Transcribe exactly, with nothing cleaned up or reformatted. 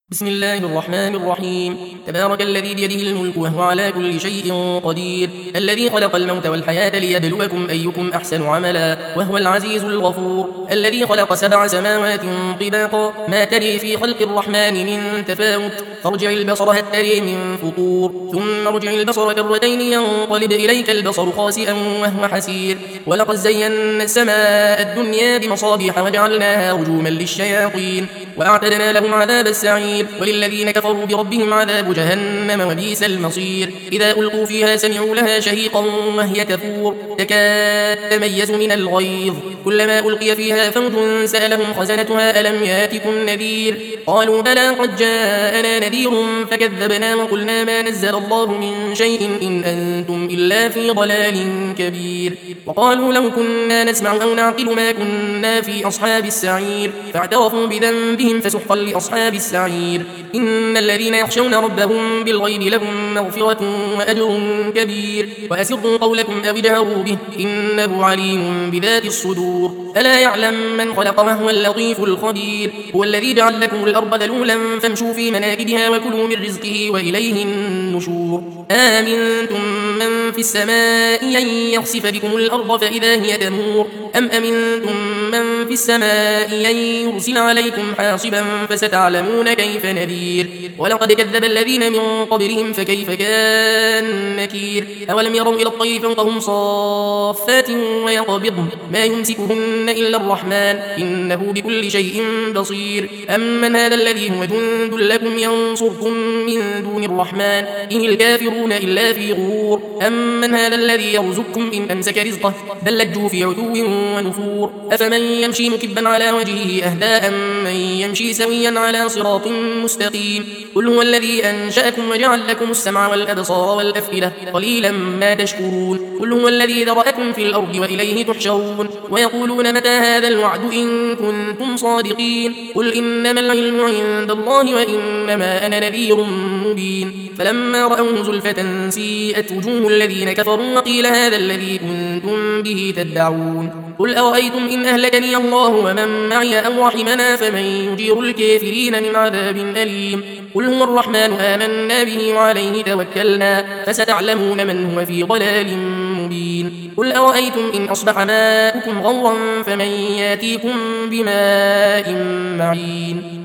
بسم الله الرحمن الرحيم. تبارك الذي بيده الملك وهو على كل شيء قدير، الذي خلق الموت والحياة ليبلوكم أيكم أحسن عملا وهو العزيز الغفور، الذي خلق سبع سماوات طباقا ما تري في خلق الرحمن من تفاوت، فارجع البصر هل تري من فطور، ثم ارجع البصر كرتين ينقلب إليك البصر خاسئا وهو حسير، ولقد زينا السماء الدنيا بمصابيح وجعلناها رجوما للشياطين وأعتدنا لهم عذاب السعير، وللذين كفروا بربهم عذاب جهنم وبئس المصير. إذا ألقوا فيها سمعوا لها شهيقا وهي تفور تكاد تميز من الغيظ، كلما ألقي فيها فوج سألهم خزنتها ألم ياتكم نذير، قالوا بلى قد جاءنا نذير فكذبنا وقلنا ما نزل الله من شيء إن أنتم إلا في ضلال كبير، وقالوا لو كنا نسمع أو نعقل ما كنا في أصحاب السعير، فاعترفوا بذنبهم فسحقا لأصحاب السعير. إن الذين يخشون ربهم بالغيب لهم مغفرة وأجر كبير، وأسروا قولكم أو اجهروا به إنه عليم بذات الصدور، ألا يعلم من خلق وهو اللطيف الخبير. هو الذي جعل لكم الأرض ذلولا فامشوا في مناكبها وكلوا من رزقه وإليه النشور. آمنتم من في السماء أن يخسف بكم الأرض فإذا هي تمور، أم أمنتم من في السماء أن يرسل عليكم حاصبا فستعلمون كيف نذير. ولقد كذب الذين من قبلهم فكيف كان نكير. أولم يروا إلى الطير فوقهم صافات ويقبضن ما يمسكهن إلا الرحمن إنه بكل شيء بصير. أمن هذا الذي هو جند لكم ينصركم من دون الرحمن إن الكافرون إلا في غرور. أمن هذا الذي يرزقكم إن أمسك رزقه بل لجوا في عتو ونفور. أفمن يمشي مكبا على وجهه أهدى أم من يمشي سويا على صراط مستقيم. قل هو الذي أنشأكم وجعل لكم السمع والأبصار والأفئدة قليلا ما تشكرون. قل هو الذي ذرأكم في الأرض وإليه تحشرون. ويقولون متى هذا الوعد إن كنتم صادقين. قل إنما العلم عند الله وإنما أنا نذير مبين. فلما رأوه زلفة سيئت وجوه الذين كفروا وقيل هذا الذي كنتم به تدعون. قل أرأيتم إن أهلكني الله ومن معي أو رحمنا فمن يجير الكافرين من عذاب أليم. قل هو الرحمن آمنا به وعليه توكلنا فستعلمون من هو في ضلال مبين. قل أرأيتم إن أصبح ماؤكم غورا فمن ياتيكم بماء معين.